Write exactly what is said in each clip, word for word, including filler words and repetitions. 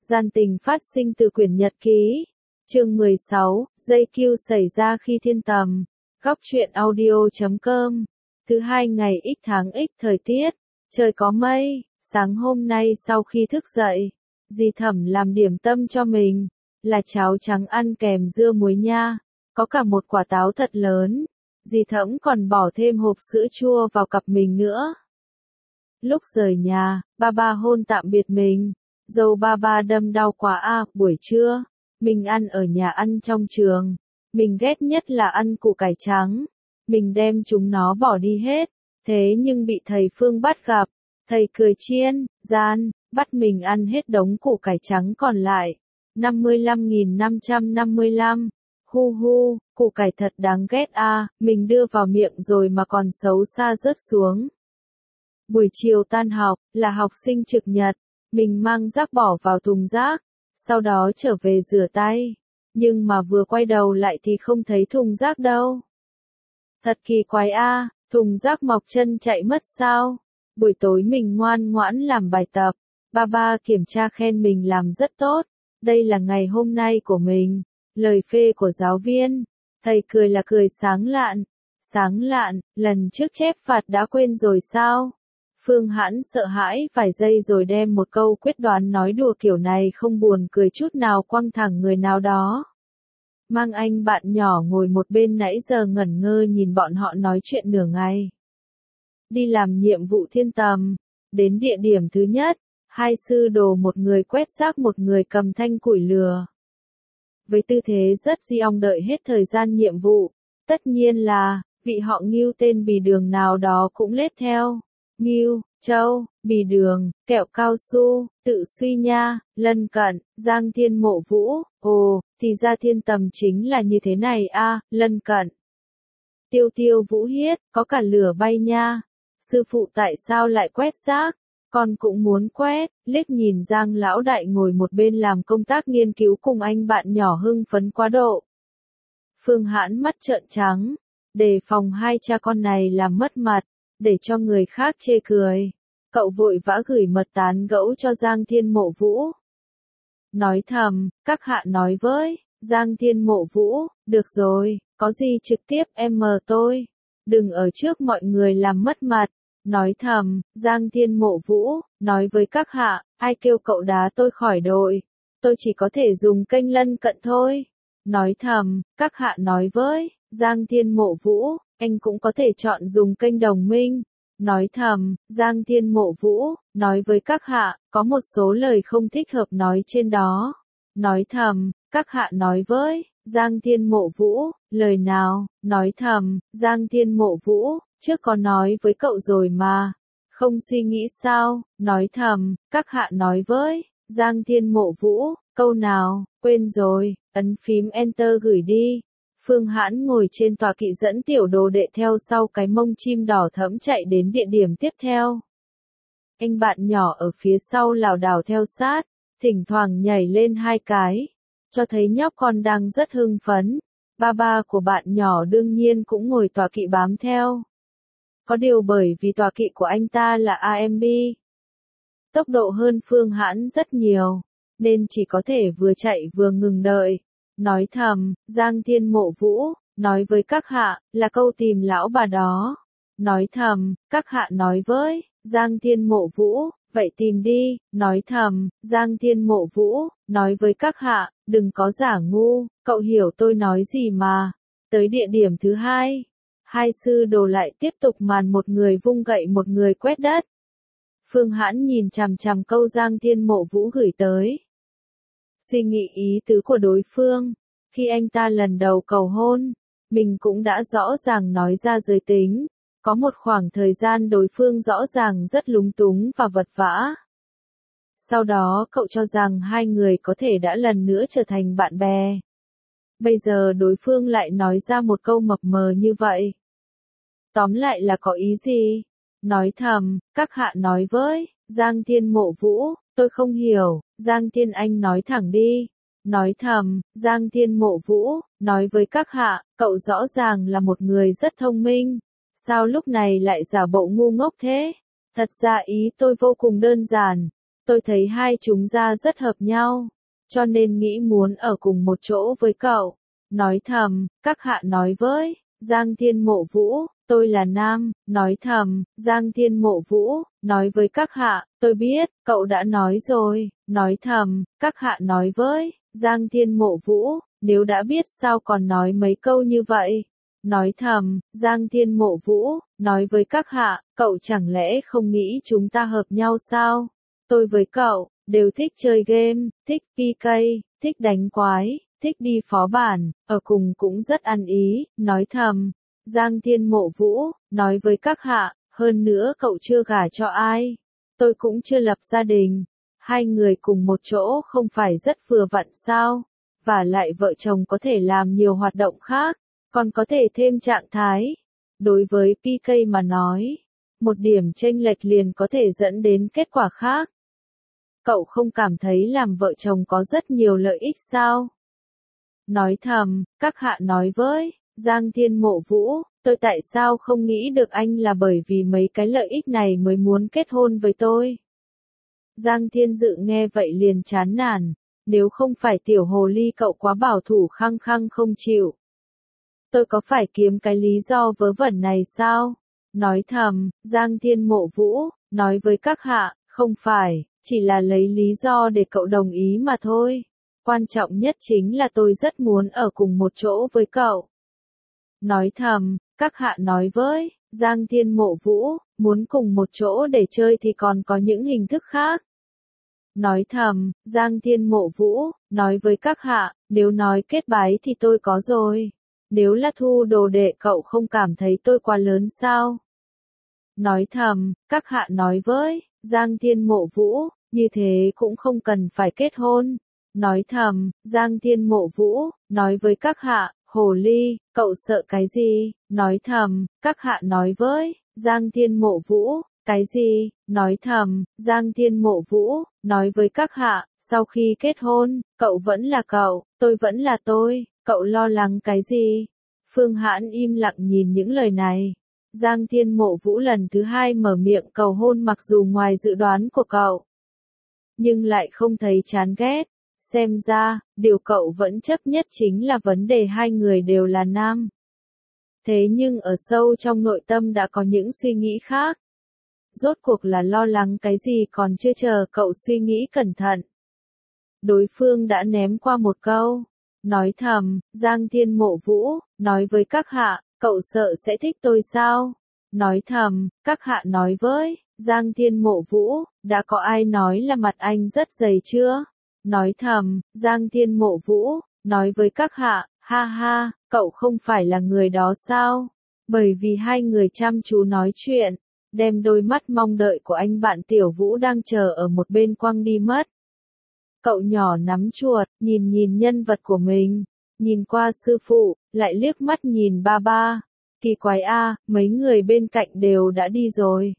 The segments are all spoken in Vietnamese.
Gian tình phát sinh từ quyển nhật ký. Chương mười sáu, dây Q xảy ra khi thiên tầm. Góc truyện audio chấm com. Thứ hai ngày X tháng X thời tiết. Trời có mây. Sáng hôm nay sau khi thức dậy, dì Thẩm làm điểm tâm cho mình. Là cháo trắng ăn kèm dưa muối nha. Có cả một quả táo thật lớn. Dì Thẩm còn bỏ thêm hộp sữa chua vào cặp mình nữa. Lúc rời nhà, ba ba hôn tạm biệt mình. Dâu ba ba đâm đau quá à, buổi trưa. Mình ăn ở nhà ăn trong trường. Mình ghét nhất là ăn củ cải trắng. Mình đem chúng nó bỏ đi hết. Thế nhưng bị thầy Phương bắt gặp. Thầy cười chiên, gian, bắt mình ăn hết đống củ cải trắng còn lại. năm mươi lăm nghìn năm trăm năm mươi lăm. Hu hu, củ cải thật đáng ghét à, mình đưa vào miệng rồi mà còn xấu xa rớt xuống. Buổi chiều tan học, là học sinh trực nhật. Mình mang rác bỏ vào thùng rác. Sau đó trở về rửa tay. Nhưng mà vừa quay đầu lại thì không thấy thùng rác đâu. Thật kỳ quái a, thùng rác mọc chân chạy mất sao? Buổi tối mình ngoan ngoãn làm bài tập. Ba ba kiểm tra khen mình làm rất tốt. Đây là ngày hôm nay của mình. Lời phê của giáo viên. Thầy cười là cười sáng lạn. Sáng lạn, lần trước chép phạt đã quên rồi sao? Phương Hãn sợ hãi vài giây rồi đem một câu quyết đoán nói đùa kiểu này không buồn cười chút nào quăng thẳng người nào đó. Mang anh bạn nhỏ ngồi một bên nãy giờ ngẩn ngơ nhìn bọn họ nói chuyện nửa ngày. Đi làm nhiệm vụ thiên tầm. Đến địa điểm thứ nhất, hai sư đồ một người quét rác một người cầm thanh củi lửa. Với tư thế rất di ong đợi hết thời gian nhiệm vụ. Tất nhiên là, vị họ Ngưu tên Bì Đường nào đó cũng lết theo. Ngưu, Châu, Bì Đường, kẹo cao su, tự suy nha, lân cận, Giang Thiên Mộ Vũ, ồ, thì ra thiên tầm chính là như thế này a, à, lân cận. Tiêu Tiêu Vũ Hiết, có cả lửa bay nha. Sư phụ tại sao lại quét rác? Con cũng muốn quét, liếc nhìn Giang lão đại ngồi một bên làm công tác nghiên cứu cùng anh bạn nhỏ hưng phấn quá độ. Phương Hãn mắt trợn trắng, đề phòng hai cha con này làm mất mặt. Để cho người khác chê cười. Cậu vội vã gửi mật tán gẫu cho Giang Thiên Mộ Vũ. Nói thầm, các hạ nói với, Giang Thiên Mộ Vũ, được rồi, có gì trực tiếp em mờ tôi. Đừng ở trước mọi người làm mất mặt. Nói thầm, Giang Thiên Mộ Vũ, nói với các hạ, ai kêu cậu đá tôi khỏi đội. Tôi chỉ có thể dùng kênh lân cận thôi. Nói thầm, các hạ nói với, Giang Thiên Mộ Vũ. Anh cũng có thể chọn dùng kênh đồng minh. Nói thầm, Giang Thiên Mộ Vũ, nói với các hạ, có một số lời không thích hợp nói trên đó. Nói thầm, các hạ nói với, Giang Thiên Mộ Vũ, lời nào, nói thầm, Giang Thiên Mộ Vũ, trước có nói với cậu rồi mà. Không suy nghĩ sao, nói thầm, các hạ nói với, Giang Thiên Mộ Vũ, câu nào, quên rồi, ấn phím Enter gửi đi. Phương Hãn ngồi trên tọa kỵ dẫn tiểu đồ đệ theo sau cái mông chim đỏ thẫm chạy đến địa điểm tiếp theo. Anh bạn nhỏ ở phía sau lảo đảo theo sát, thỉnh thoảng nhảy lên hai cái, cho thấy nhóc con đang rất hưng phấn. Ba ba của bạn nhỏ đương nhiên cũng ngồi tọa kỵ bám theo. Có điều bởi vì tọa kỵ của anh ta là a em bê, tốc độ hơn Phương Hãn rất nhiều, nên chỉ có thể vừa chạy vừa ngừng đợi. Nói thầm, Giang Thiên Mộ Vũ, nói với các hạ, là câu tìm lão bà đó. Nói thầm, các hạ nói với, Giang Thiên Mộ Vũ, vậy tìm đi. Nói thầm, Giang Thiên Mộ Vũ, nói với các hạ, đừng có giả ngu, cậu hiểu tôi nói gì mà. Tới địa điểm thứ hai, hai sư đồ lại tiếp tục màn một người vung gậy một người quét đất. Phương Hãn nhìn chằm chằm câu Giang Thiên Mộ Vũ gửi tới. Suy nghĩ ý tứ của đối phương. Khi anh ta lần đầu cầu hôn, mình cũng đã rõ ràng nói ra giới tính. Có một khoảng thời gian đối phương rõ ràng rất lúng túng và vật vã. Sau đó cậu cho rằng hai người có thể đã lần nữa trở thành bạn bè. Bây giờ đối phương lại nói ra một câu mập mờ như vậy. Tóm lại là có ý gì? Nói thầm, các hạ nói với, Giang Thiên Mộ Vũ, tôi không hiểu. Giang Thiên Anh nói thẳng đi. Nói thầm, Giang Thiên Mộ Vũ, nói với các hạ, cậu rõ ràng là một người rất thông minh. Sao lúc này lại giả bộ ngu ngốc thế? Thật ra ý tôi vô cùng đơn giản. Tôi thấy hai chúng ta rất hợp nhau, cho nên nghĩ muốn ở cùng một chỗ với cậu. Nói thầm, các hạ nói với, Giang Thiên Mộ Vũ, tôi là nam, nói thầm, Giang Thiên Mộ Vũ, nói với các hạ, tôi biết, cậu đã nói rồi, nói thầm, các hạ nói với, Giang Thiên Mộ Vũ, nếu đã biết sao còn nói mấy câu như vậy. Nói thầm, Giang Thiên Mộ Vũ, nói với các hạ, cậu chẳng lẽ không nghĩ chúng ta hợp nhau sao? Tôi với cậu, đều thích chơi game, thích pê ca, thích đánh quái, thích đi phó bản, ở cùng cũng rất ăn ý, nói thầm. Giang Thiên Mộ Vũ, nói với các hạ, hơn nữa cậu chưa gả cho ai. Tôi cũng chưa lập gia đình. Hai người cùng một chỗ không phải rất vừa vặn sao? Và lại vợ chồng có thể làm nhiều hoạt động khác, còn có thể thêm trạng thái. Đối với pê ca mà nói, một điểm chênh lệch liền có thể dẫn đến kết quả khác. Cậu không cảm thấy làm vợ chồng có rất nhiều lợi ích sao? Nói thầm, các hạ nói với, Giang Thiên Mộ Vũ, tôi tại sao không nghĩ được anh là bởi vì mấy cái lợi ích này mới muốn kết hôn với tôi. Giang Thiên Dự nghe vậy liền chán nản, nếu không phải tiểu hồ ly cậu quá bảo thủ khăng khăng không chịu. Tôi có phải kiếm cái lý do vớ vẩn này sao? Nói thầm, Giang Thiên Mộ Vũ, nói với các hạ, không phải, chỉ là lấy lý do để cậu đồng ý mà thôi. Quan trọng nhất chính là tôi rất muốn ở cùng một chỗ với cậu. Nói thầm, các hạ nói với, Giang Thiên Mộ Vũ, muốn cùng một chỗ để chơi thì còn có những hình thức khác. Nói thầm, Giang Thiên Mộ Vũ, nói với các hạ, nếu nói kết bái thì tôi có rồi. Nếu là thu đồ đệ cậu không cảm thấy tôi quá lớn sao? Nói thầm, các hạ nói với, Giang Thiên Mộ Vũ, như thế cũng không cần phải kết hôn. Nói thầm, Giang Thiên Mộ Vũ, nói với các hạ, hồ ly, cậu sợ cái gì? Nói thầm, các hạ nói với, Giang Thiên Mộ Vũ, cái gì? Nói thầm, Giang Thiên Mộ Vũ, nói với các hạ, sau khi kết hôn, cậu vẫn là cậu, tôi vẫn là tôi, cậu lo lắng cái gì? Phương Hãn im lặng nhìn những lời này. Giang Thiên Mộ Vũ lần thứ hai mở miệng cầu hôn mặc dù ngoài dự đoán của cậu, nhưng lại không thấy chán ghét. Xem ra, điều cậu vẫn chấp nhất chính là vấn đề hai người đều là nam. Thế nhưng ở sâu trong nội tâm đã có những suy nghĩ khác. Rốt cuộc là lo lắng cái gì còn chưa chờ cậu suy nghĩ cẩn thận. Đối phương đã ném qua một câu. Nói thầm, Giang Thiên Mộ Vũ, nói với các hạ, cậu sợ sẽ thích tôi sao? Nói thầm, các hạ nói với, Giang Thiên Mộ Vũ, đã có ai nói là mặt anh rất dày chưa? Nói thầm, Giang Thiên Mộ Vũ, nói với các hạ, ha ha, cậu không phải là người đó sao? Bởi vì hai người chăm chú nói chuyện, đem đôi mắt mong đợi của anh bạn Tiểu Vũ đang chờ ở một bên quăng đi mất. Cậu nhỏ nắm chuột, nhìn nhìn nhân vật của mình, nhìn qua sư phụ, lại liếc mắt nhìn ba ba. Kỳ quái a, mấy người bên cạnh đều đã đi rồi.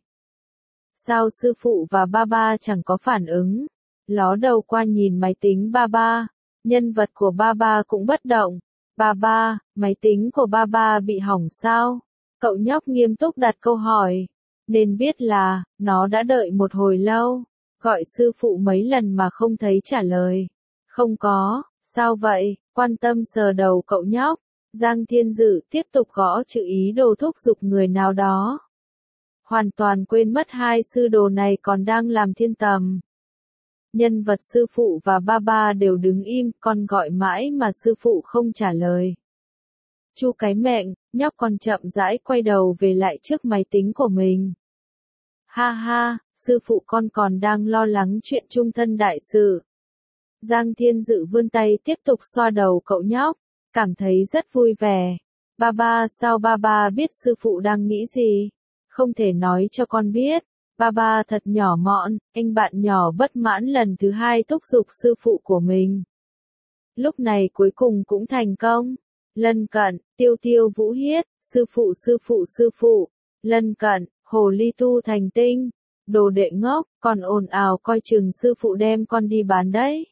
Sao sư phụ và ba ba chẳng có phản ứng? Ló đầu qua nhìn máy tính ba ba, nhân vật của ba ba cũng bất động. Ba ba, máy tính của ba ba bị hỏng sao? Cậu nhóc nghiêm túc đặt câu hỏi. Nên biết là, nó đã đợi một hồi lâu, gọi sư phụ mấy lần mà không thấy trả lời. Không có, sao vậy? Quan tâm sờ đầu cậu nhóc. Giang Thiên Dự tiếp tục gõ chữ ý đồ thúc giục người nào đó. Hoàn toàn quên mất hai sư đồ này còn đang làm thiên tầm. Nhân vật sư phụ và ba ba đều đứng im, con gọi mãi mà sư phụ không trả lời. Chu cái mệnh, nhóc con chậm rãi quay đầu về lại trước máy tính của mình. Ha ha, sư phụ con còn đang lo lắng chuyện chung thân đại sự. Giang Thiên Dự vươn tay tiếp tục xoa đầu cậu nhóc, cảm thấy rất vui vẻ. Ba ba, sao ba ba biết sư phụ đang nghĩ gì? Không thể nói cho con biết. Ba ba thật nhỏ mọn, anh bạn nhỏ bất mãn lần thứ hai thúc giục sư phụ của mình. Lúc này cuối cùng cũng thành công. Lân cận, Tiêu Tiêu Vũ Hiết, sư phụ sư phụ sư phụ. Lân cận, hồ ly tu thành tinh. Đồ đệ ngốc, còn ồn ào coi chừng sư phụ đem con đi bán đấy.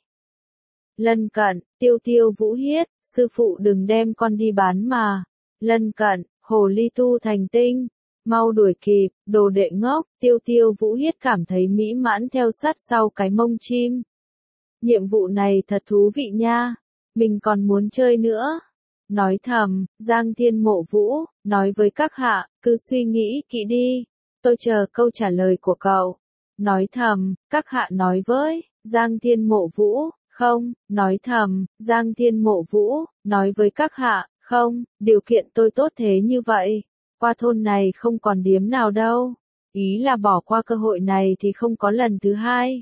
Lân cận, Tiêu Tiêu Vũ Hiết, sư phụ đừng đem con đi bán mà. Lân cận, hồ ly tu thành tinh. Mau đuổi kịp, đồ đệ ngốc, Tiêu Tiêu Vũ Hiết cảm thấy mỹ mãn theo sát sau cái mông chim. Nhiệm vụ này thật thú vị nha, mình còn muốn chơi nữa. Nói thầm, Giang Thiên Mộ Vũ, nói với các hạ, cứ suy nghĩ kỹ đi, tôi chờ câu trả lời của cậu. Nói thầm, các hạ nói với, Giang Thiên Mộ Vũ, không, nói thầm, Giang Thiên Mộ Vũ, nói với các hạ, không, điều kiện tôi tốt thế như vậy, qua thôn này không còn điếm nào đâu, ý là bỏ qua cơ hội này thì không có lần thứ hai.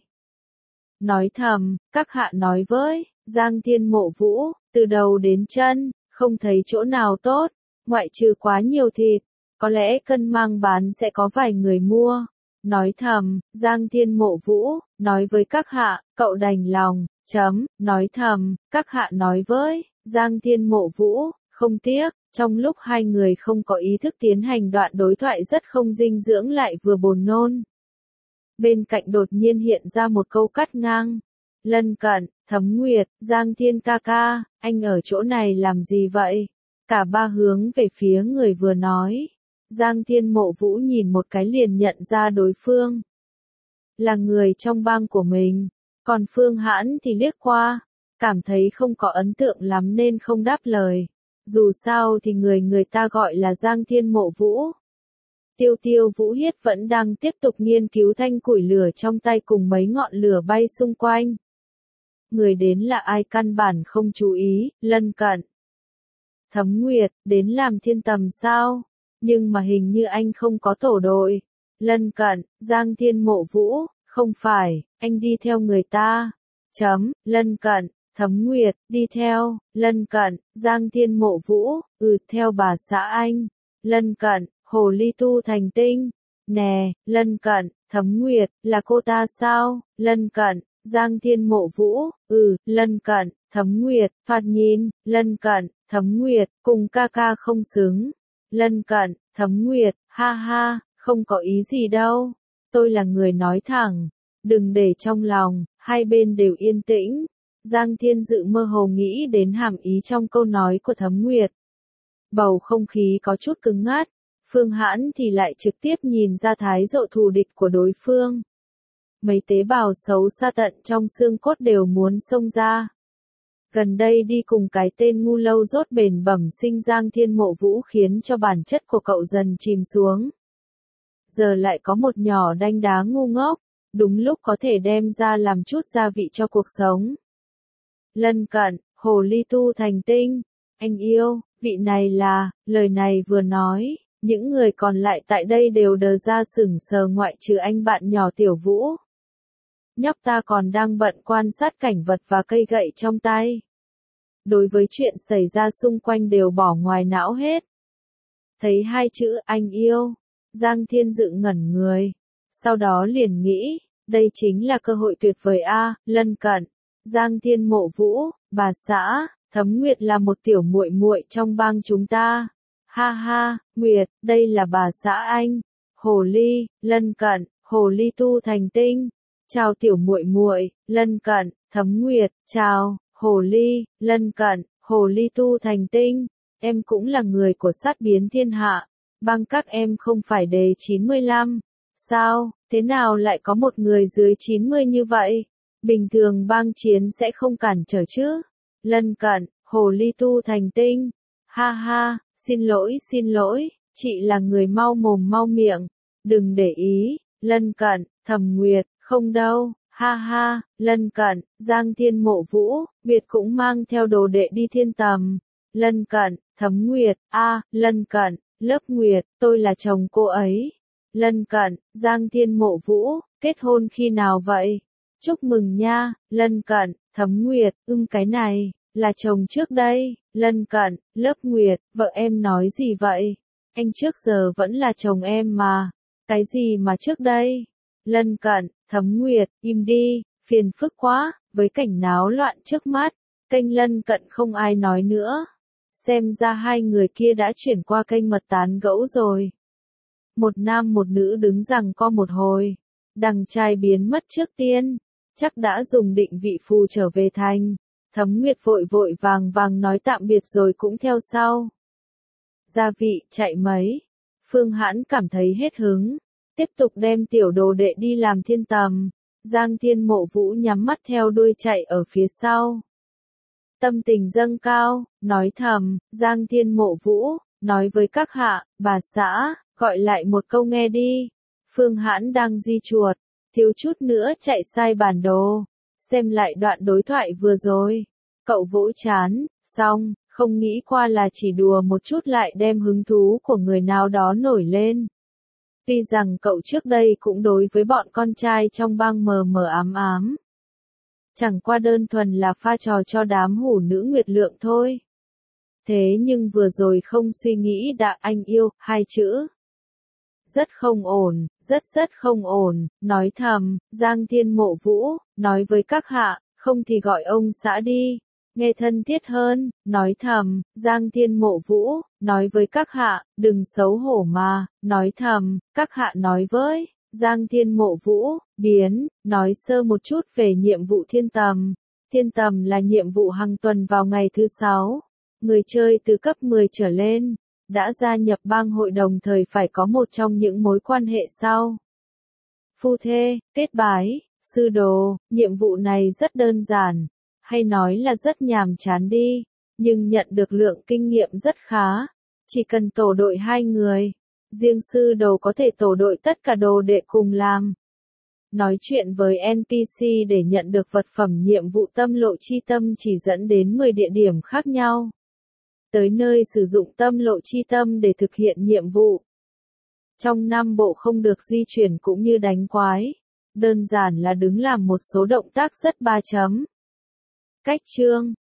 Nói thầm, các hạ nói với, Giang Thiên Mộ Vũ, từ đầu đến chân, không thấy chỗ nào tốt, ngoại trừ quá nhiều thịt, có lẽ cân mang bán sẽ có vài người mua. Nói thầm, Giang Thiên Mộ Vũ, nói với các hạ, cậu đành lòng, chấm, nói thầm, các hạ nói với, Giang Thiên Mộ Vũ, không tiếc, trong lúc hai người không có ý thức tiến hành đoạn đối thoại rất không dinh dưỡng lại vừa buồn nôn. Bên cạnh đột nhiên hiện ra một câu cắt ngang. Lân Cận, Thấm Nguyệt, Giang Thiên ca ca, anh ở chỗ này làm gì vậy? Cả ba hướng về phía người vừa nói. Giang Thiên Mộ Vũ nhìn một cái liền nhận ra đối phương là người trong bang của mình, còn Phương Hãn thì liếc qua, cảm thấy không có ấn tượng lắm nên không đáp lời. Dù sao thì người người ta gọi là Giang Thiên Mộ Vũ. Tiêu Tiêu Vũ Hiết vẫn đang tiếp tục nghiên cứu thanh củi lửa trong tay cùng mấy ngọn lửa bay xung quanh. Người đến là ai căn bản không chú ý, Lân Cận. Thấm Nguyệt, đến làm thiên tầm sao? Nhưng mà hình như anh không có tổ đội. Lân Cận, Giang Thiên Mộ Vũ, không phải, anh đi theo người ta. Chấm, Lân Cận, Thấm Nguyệt, đi theo, Lân Cận, Giang Thiên Mộ Vũ, ừ, theo bà xã anh. Lân Cận, Hồ Ly Tu Thành Tinh. Nè, Lân Cận, Thấm Nguyệt, là cô ta sao? Lân Cận, Giang Thiên Mộ Vũ, ừ, Lân Cận, Thấm Nguyệt, thoạt nhìn, Lân Cận, Thấm Nguyệt, cùng ca ca không xứng. Lân Cận, Thấm Nguyệt, ha ha, không có ý gì đâu. Tôi là người nói thẳng, đừng để trong lòng, hai bên đều yên tĩnh. Giang Thiên Dự mơ hồ nghĩ đến hàm ý trong câu nói của Thấm Nguyệt. Bầu không khí có chút cứng ngắt, Phương Hãn thì lại trực tiếp nhìn ra thái độ thù địch của đối phương. Mấy tế bào xấu xa tận trong xương cốt đều muốn xông ra. Gần đây đi cùng cái tên ngu lâu rốt bền bẩm sinh Giang Thiên Mộ Vũ khiến cho bản chất của cậu dần chìm xuống. Giờ lại có một nhỏ đanh đá ngu ngốc, đúng lúc có thể đem ra làm chút gia vị cho cuộc sống. Lân Cận, Hồ Ly Tu Thành Tinh, anh yêu, vị này là, lời này vừa nói, những người còn lại tại đây đều đờ ra sửng sờ ngoại trừ anh bạn nhỏ Tiểu Vũ. Nhóc ta còn đang bận quan sát cảnh vật và cây gậy trong tay. Đối với chuyện xảy ra xung quanh đều bỏ ngoài não hết. Thấy hai chữ anh yêu, Giang Thiên Dự ngẩn người. Sau đó liền nghĩ, đây chính là cơ hội tuyệt vời a, Lân Cận, Giang Thiên Mộ Vũ, bà xã, Thấm Nguyệt là một tiểu muội muội trong bang chúng ta. Ha ha, Nguyệt, đây là bà xã anh. Hồ Ly, Lân Cận, Hồ Ly Tu Thành Tinh. Chào tiểu muội muội, Lân Cận, Thấm Nguyệt, chào, Hồ Ly, Lân Cận, Hồ Ly Tu Thành Tinh. Em cũng là người của sát biến thiên hạ. Bang các em không phải đề chín mươi lăm. Sao, thế nào lại có một người dưới chín mươi như vậy? Bình thường bang chiến sẽ không cản trở chứ? Lân Cận, Hồ Ly Tu Thành Tinh. Ha ha, xin lỗi xin lỗi, chị là người mau mồm mau miệng. Đừng để ý, Lân Cận, Thẩm Nguyệt, không đâu, ha ha, Lân Cận, Giang Thiên Mộ Vũ, Nguyệt cũng mang theo đồ đệ đi thiên tầm. Lân Cận, Thấm Nguyệt, a, Lân Cận, lớp Nguyệt, tôi là chồng cô ấy. Lân Cận, Giang Thiên Mộ Vũ, kết hôn khi nào vậy? Chúc mừng nha, Lân Cận, Thấm Nguyệt, ưm cái này, là chồng trước đây. Lân Cận, lớp Nguyệt, vợ em nói gì vậy? Anh trước giờ vẫn là chồng em mà. Cái gì mà trước đây? Lân Cận, Thấm Nguyệt, im đi, phiền phức quá, với cảnh náo loạn trước mắt, kênh Lân Cận không ai nói nữa. Xem ra hai người kia đã chuyển qua kênh mật tán gẫu rồi. Một nam một nữ đứng giằng co một hồi. Đằng trai biến mất trước tiên, chắc đã dùng định vị phù trở về thành. Thấm Nguyệt vội vội vàng vàng nói tạm biệt rồi cũng theo sau. Gia vị chạy mấy. Phương Hãn cảm thấy hết hứng, tiếp tục đem tiểu đồ đệ đi làm thiên tầm. Giang Thiên Mộ Vũ nhắm mắt theo đuôi chạy ở phía sau. Tâm tình dâng cao, nói thầm, Giang Thiên Mộ Vũ, nói với các hạ, bà xã, gọi lại một câu nghe đi. Phương Hãn đang di chuột, thiếu chút nữa chạy sai bản đồ. Xem lại đoạn đối thoại vừa rồi. Cậu vỗ chán, xong, không nghĩ qua là chỉ đùa một chút lại đem hứng thú của người nào đó nổi lên. Tuy rằng cậu trước đây cũng đối với bọn con trai trong bang mờ mờ ám ám. Chẳng qua đơn thuần là pha trò cho đám hủ nữ Nguyệt Lượng thôi. Thế nhưng vừa rồi không suy nghĩ đã anh yêu, hai chữ. Rất không ổn, rất rất không ổn, nói thầm, Giang Thiên Mộ Vũ, nói với các hạ, không thì gọi ông xã đi. Nghe thân thiết hơn, nói thầm, Giang Thiên Mộ Vũ, nói với các hạ, đừng xấu hổ mà, nói thầm, các hạ nói với, Giang Thiên Mộ Vũ, biến, nói sơ một chút về nhiệm vụ thiên tầm. Thiên tầm là nhiệm vụ hàng tuần vào ngày thứ sáu. Người chơi từ cấp mười trở lên, đã gia nhập bang hội đồng thời phải có một trong những mối quan hệ sau. Phu thê, kết bái, sư đồ, nhiệm vụ này rất đơn giản. Hay nói là rất nhàm chán đi, nhưng nhận được lượng kinh nghiệm rất khá. Chỉ cần tổ đội hai người, riêng sư đồ có thể tổ đội tất cả đồ đệ cùng làm. Nói chuyện với en pê xê để nhận được vật phẩm nhiệm vụ tâm lộ chi tâm chỉ dẫn đến mười địa điểm khác nhau. Tới nơi sử dụng tâm lộ chi tâm để thực hiện nhiệm vụ. Trong năm bộ không được di chuyển cũng như đánh quái. Đơn giản là đứng làm một số động tác rất ba chấm. Cách chương